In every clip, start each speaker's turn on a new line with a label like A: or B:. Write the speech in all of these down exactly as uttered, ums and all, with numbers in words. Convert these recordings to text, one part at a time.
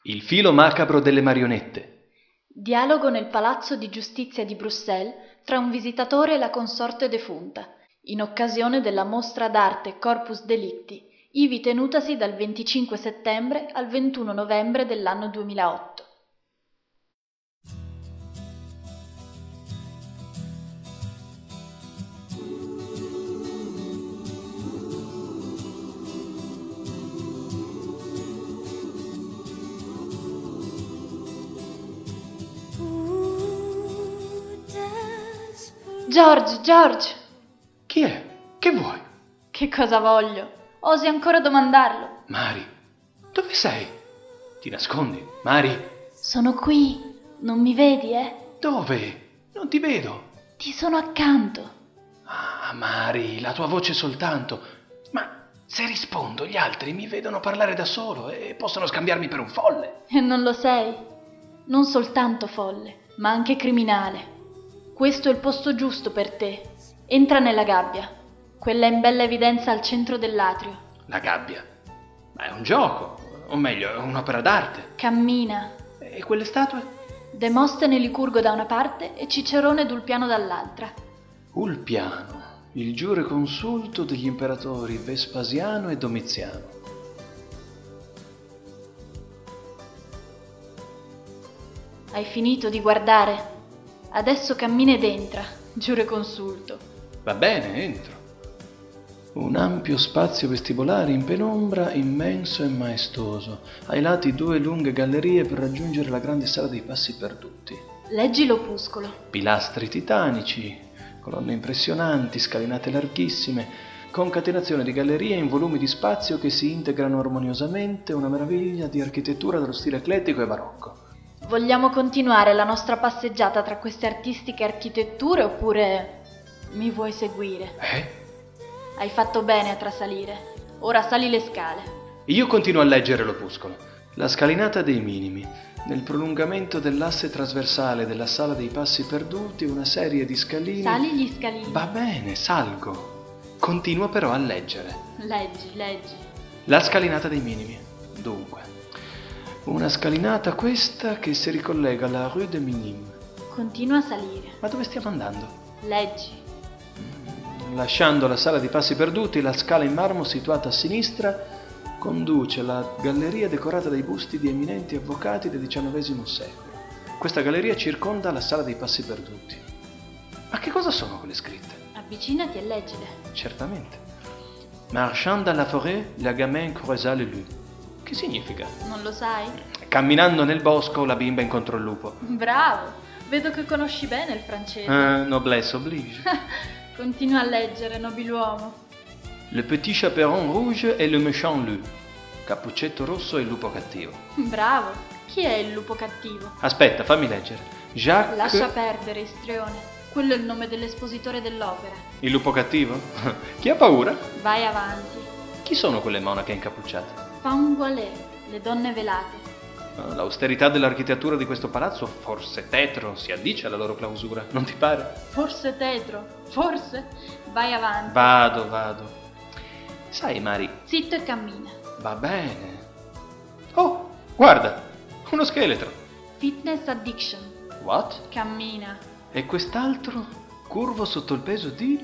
A: Il filo macabro delle marionette.
B: Dialogo nel Palazzo di Giustizia di Bruxelles tra un visitatore e la consorte defunta, in occasione della mostra d'arte Corpus Delicti, ivi tenutasi dal venticinque settembre al ventuno novembre dell'anno duemilaotto. George, George!
A: Chi è? Che vuoi?
B: Che cosa voglio? Osi ancora domandarlo?
A: Mari, dove sei? Ti nascondi, Mari?
B: Sono qui. Non mi vedi, eh?
A: Dove? Non ti vedo.
B: Ti sono accanto.
A: Ah, Mari, la tua voce soltanto. Ma se rispondo, gli altri mi vedono parlare da solo e possono scambiarmi per un folle.
B: E non lo sei? Non soltanto folle, ma anche criminale. Questo è il posto giusto per te. Entra nella gabbia. Quella in bella evidenza al centro dell'atrio.
A: La gabbia? Ma è un gioco, o meglio, è un'opera d'arte.
B: Cammina.
A: E quelle statue?
B: Demostene Licurgo da una parte e Cicerone Dulpiano dall'altra.
A: Ulpiano, il giureconsulto degli imperatori Vespasiano e Domiziano.
B: Hai finito di guardare? Adesso cammina ed entra, giureconsulto.
A: Va bene, entro. Un ampio spazio vestibolare in penombra, immenso e maestoso. Ai lati due lunghe gallerie per raggiungere la grande sala dei passi perduti.
B: Leggi l'opuscolo.
A: Pilastri titanici, colonne impressionanti, scalinate larghissime, concatenazione di gallerie in volumi di spazio che si integrano armoniosamente, una meraviglia di architettura dallo stile eclettico e barocco.
B: Vogliamo continuare la nostra passeggiata tra queste artistiche architetture oppure mi vuoi seguire?
A: Eh?
B: Hai fatto bene a trasalire. Ora sali le scale.
A: Io continuo a leggere l'opuscolo. La scalinata dei minimi. Nel prolungamento dell'asse trasversale della sala dei passi perduti una serie di scalini.
B: Sali gli scalini.
A: Va bene, salgo. Continuo però a leggere.
B: Leggi, leggi.
A: La scalinata dei minimi. Dunque. Una scalinata questa che si ricollega alla Rue de Minimes.
B: Continua a salire.
A: Ma dove stiamo andando?
B: Leggi.
A: Lasciando la sala di passi perduti, la scala in marmo situata a sinistra conduce alla galleria decorata dai busti di eminenti avvocati del diciannovesimo secolo. Questa galleria circonda la sala dei passi perduti. Ma che cosa sono quelle scritte?
B: Avvicinati e leggile.
A: Certamente. Marchant dans la forêt, la gamine creusa le loup. Che significa?
B: Non lo sai?
A: Camminando nel bosco, la bimba incontrò il lupo.
B: Bravo! Vedo che conosci bene il francese.
A: Uh, noblesse oblige.
B: Continua a leggere, nobiluomo.
A: Le petit chaperon rouge et le méchant loup. Cappuccetto rosso e il lupo cattivo.
B: Bravo! Chi è il lupo cattivo?
A: Aspetta, fammi leggere. Jacques...
B: Lascia perdere, istrione. Quello è il nome dell'espositore dell'opera.
A: Il lupo cattivo? Chi ha paura?
B: Vai avanti.
A: Chi sono quelle monache incappucciate?
B: Femme voilée, le donne velate.
A: L'austerità dell'architettura di questo palazzo, forse tetro, si addice alla loro clausura, non ti pare?
B: Forse tetro, forse. Vai avanti.
A: Vado, vado. Sai, Mari...
B: Zitto e cammina.
A: Va bene. Oh, guarda, uno scheletro.
B: Fitness addiction.
A: What?
B: Cammina.
A: E quest'altro, curvo sotto il peso di...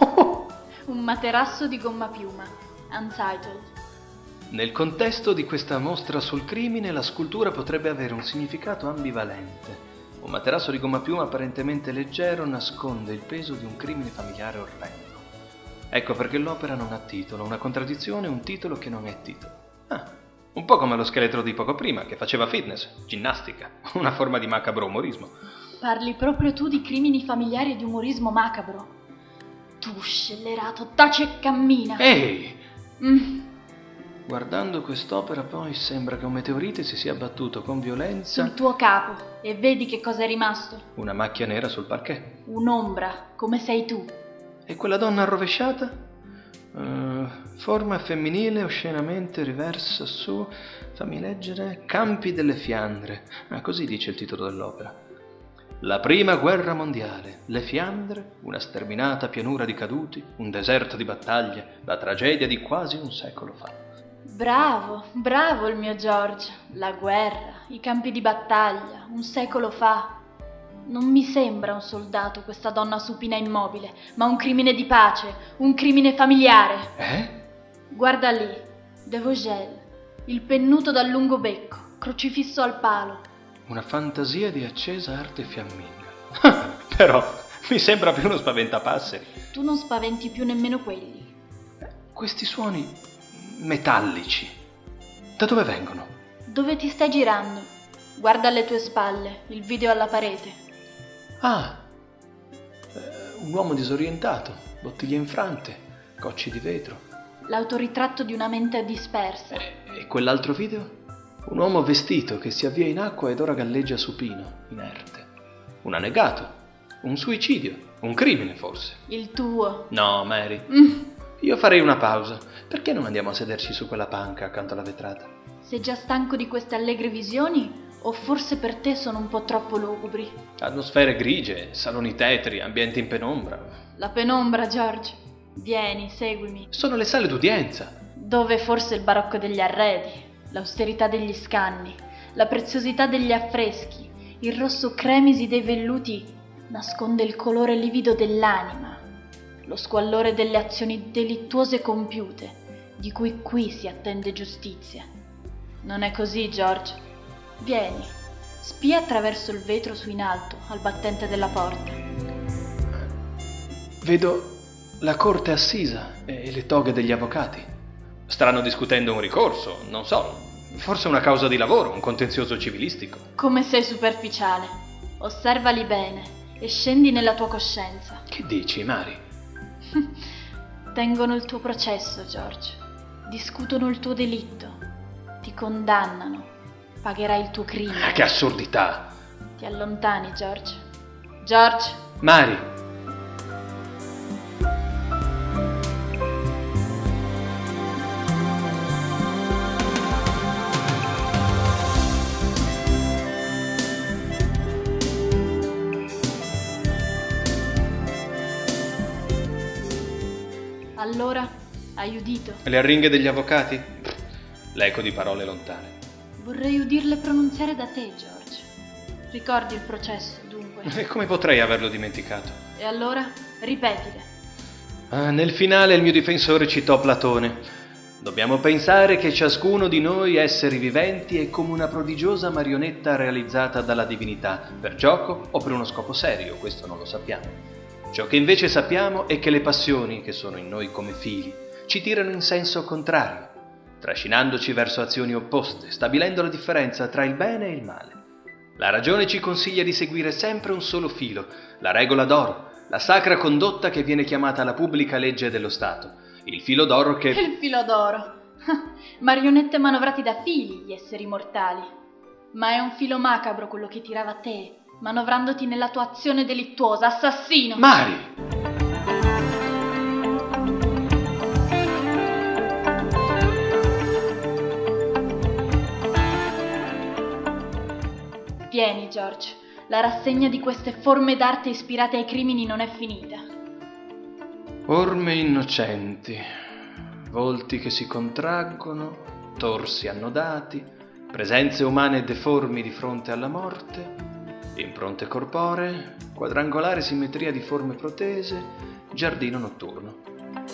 B: Un materasso di gomma piuma. Untitled.
A: Nel contesto di questa mostra sul crimine, la scultura potrebbe avere un significato ambivalente. Un materasso di gomma piuma apparentemente leggero nasconde il peso di un crimine familiare orrendo. Ecco perché l'opera non ha titolo, una contraddizione, un titolo che non è titolo. Ah, un po' come lo scheletro di poco prima, che faceva fitness, ginnastica, una forma di macabro umorismo.
B: Parli proprio tu di crimini familiari e di umorismo macabro. Tu, scellerato, taci e cammina.
A: Ehi!
B: Mm.
A: Guardando quest'opera poi sembra che un meteorite si sia abbattuto con violenza
B: sul tuo capo e vedi che cosa è rimasto?
A: Una macchia nera sul parquet.
B: Un'ombra, come sei tu.
A: E quella donna arrovesciata? Uh, forma femminile oscenamente riversa su, fammi leggere, Campi delle Fiandre. Ah, così dice il titolo dell'opera. La prima guerra mondiale, le Fiandre, una sterminata pianura di caduti, un deserto di battaglie, la tragedia di quasi un secolo fa.
B: Bravo, bravo il mio George. La guerra, i campi di battaglia, un secolo fa. Non mi sembra un soldato questa donna supina immobile, ma un crimine di pace, un crimine familiare.
A: Eh?
B: Guarda lì, De Vogel, il pennuto dal lungo becco, crocifisso al palo.
A: Una fantasia di accesa arte fiamminga. Però mi sembra più uno spaventapasseri.
B: Tu non spaventi più nemmeno quelli.
A: Questi suoni metallici, da dove vengono?
B: Dove ti stai girando? Guarda alle tue spalle, il video alla parete.
A: Ah, eh, un uomo disorientato, bottiglie infrante, cocci di vetro.
B: L'autoritratto di una mente dispersa.
A: E, e quell'altro video? Un uomo vestito che si avvia in acqua ed ora galleggia supino, inerte. Un annegato, un suicidio, un crimine forse.
B: Il tuo.
A: No, Mary,
B: Mm.
A: io farei una pausa. Perché non andiamo a sederci su quella panca accanto alla vetrata?
B: Sei già stanco di queste allegre visioni? O forse per te sono un po' troppo lugubri?
A: Atmosfere grigie, saloni tetri, ambienti in penombra.
B: La penombra, George. Vieni, seguimi.
A: Sono le sale d'udienza.
B: Dove forse il barocco degli arredi, l'austerità degli scanni, la preziosità degli affreschi, il rosso cremisi dei velluti nasconde il colore livido dell'anima, lo squallore delle azioni delittuose compiute, di cui qui si attende giustizia. Non è così, George? Vieni, spia attraverso il vetro su in alto, al battente della porta.
A: Vedo la corte assisa e le toghe degli avvocati. Staranno discutendo un ricorso, non so, forse una causa di lavoro, un contenzioso civilistico.
B: Come sei superficiale. Osservali bene e scendi nella tua coscienza.
A: Che dici, Mari?
B: Tengono il tuo processo, George. Discutono il tuo delitto. Ti condannano. Pagherai il tuo crimine.
A: Ah, che assurdità!
B: Ti allontani, George. George!
A: Mari!
B: Allora, hai udito?
A: Le arringhe degli avvocati? L'eco di parole lontane.
B: Vorrei udirle pronunziare da te, George. Ricordi il processo, dunque.
A: E come potrei averlo dimenticato?
B: E allora, ripetile.
A: Ah, nel finale il mio difensore citò Platone. Dobbiamo pensare che ciascuno di noi esseri viventi è come una prodigiosa marionetta realizzata dalla divinità, per gioco o per uno scopo serio, questo non lo sappiamo. Ciò che invece sappiamo è che le passioni, che sono in noi come fili, ci tirano in senso contrario, trascinandoci verso azioni opposte, stabilendo la differenza tra il bene e il male. La ragione ci consiglia di seguire sempre un solo filo, la regola d'oro, la sacra condotta che viene chiamata la pubblica legge dello Stato, il filo d'oro che...
B: Il filo d'oro. Marionette manovrati da fili, gli esseri mortali. Ma è un filo macabro quello che tirava te, manovrandoti nella tua azione delittuosa, assassino!
A: Mari!
B: Vieni, George. La rassegna di queste forme d'arte ispirate ai crimini non è finita.
A: Orme innocenti, volti che si contraggono, torsi annodati, presenze umane deformi di fronte alla morte, impronte corporee, quadrangolare simmetria di forme protese, giardino notturno.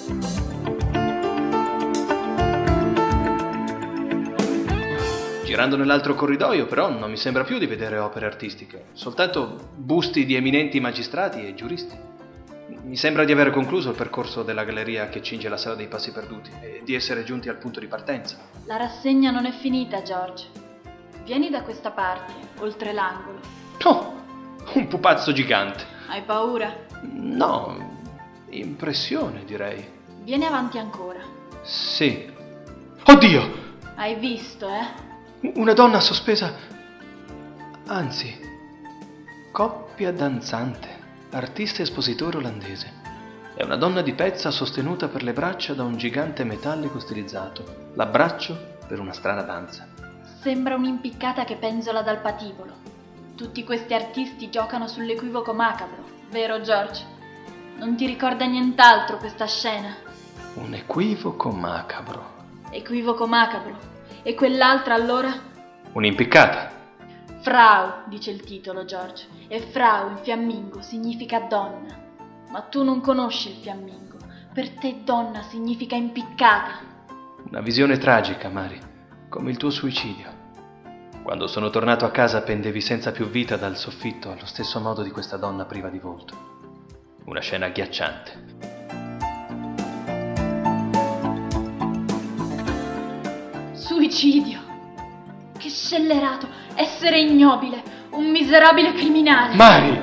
A: Girando nell'altro corridoio, però, non mi sembra più di vedere opere artistiche, soltanto busti di eminenti magistrati e giuristi. Mi sembra di aver concluso il percorso della galleria che cinge la sala dei passi perduti e di essere giunti al punto di partenza.
B: La rassegna non è finita, George. Vieni da questa parte, oltre l'angolo.
A: Oh, un pupazzo gigante.
B: Hai paura?
A: No, impressione, direi.
B: Vieni avanti ancora.
A: Sì. Oddio!
B: Hai visto, eh?
A: Una donna sospesa, anzi, coppia danzante, artista espositore olandese. È una donna di pezza sostenuta per le braccia da un gigante metallico stilizzato, l'abbraccio per una strana danza.
B: Sembra un'impiccata che penzola dal patibolo. Tutti questi artisti giocano sull'equivoco macabro, vero George? Non ti ricorda nient'altro questa scena?
A: Un equivoco macabro.
B: Equivoco macabro. E quell'altra allora?
A: Un'impiccata.
B: Frau, dice il titolo, George. E Frau in fiammingo significa donna. Ma tu non conosci il fiammingo. Per te donna significa impiccata.
A: Una visione tragica, Mary, come il tuo suicidio. Quando sono tornato a casa pendevi senza più vita dal soffitto allo stesso modo di questa donna priva di volto. Una scena agghiacciante.
B: Suicidio! Che scellerato! Essere ignobile! Un miserabile criminale!
A: Mary!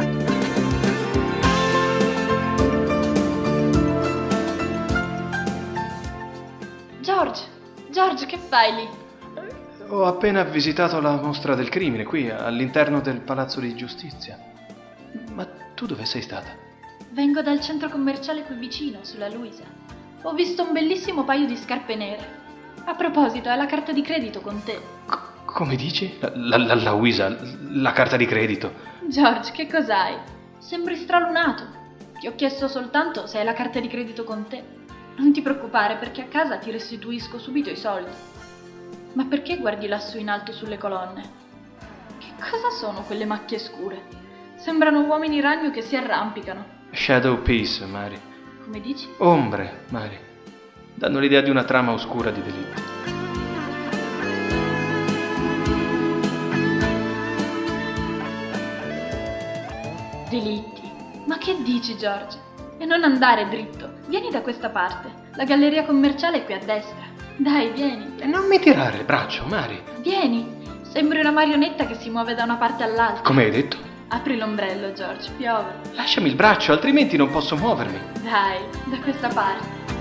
B: George! George, che fai lì?
A: Ho appena visitato la mostra del crimine qui all'interno del Palazzo di Giustizia. Ma tu dove sei stata?
B: Vengo dal centro commerciale qui vicino, sulla Luisa. Ho visto un bellissimo paio di scarpe nere. A proposito, hai la carta di credito con te?
A: C- come dici? La, la, la, la Luisa, la carta di credito.
B: George, che cos'hai? Sembri stralunato. Ti ho chiesto soltanto se hai la carta di credito con te. Non ti preoccupare, perché a casa ti restituisco subito i soldi. Ma perché guardi lassù in alto sulle colonne? Che cosa sono quelle macchie scure? Sembrano uomini ragno che si arrampicano.
A: Shadow piece, Mary.
B: Come dici?
A: Ombre, Mary. Danno l'idea di una trama oscura di delitto.
B: Delitti? Ma che dici, George? E non andare dritto. Vieni da questa parte. La galleria commerciale è qui a destra. Dai, vieni.
A: E non mi tirare il braccio, Mary.
B: Vieni. Sembri una marionetta che si muove da una parte all'altra.
A: Come hai detto?
B: Apri l'ombrello, George. Piove.
A: Lasciami il braccio, altrimenti non posso muovermi.
B: Dai, da questa parte.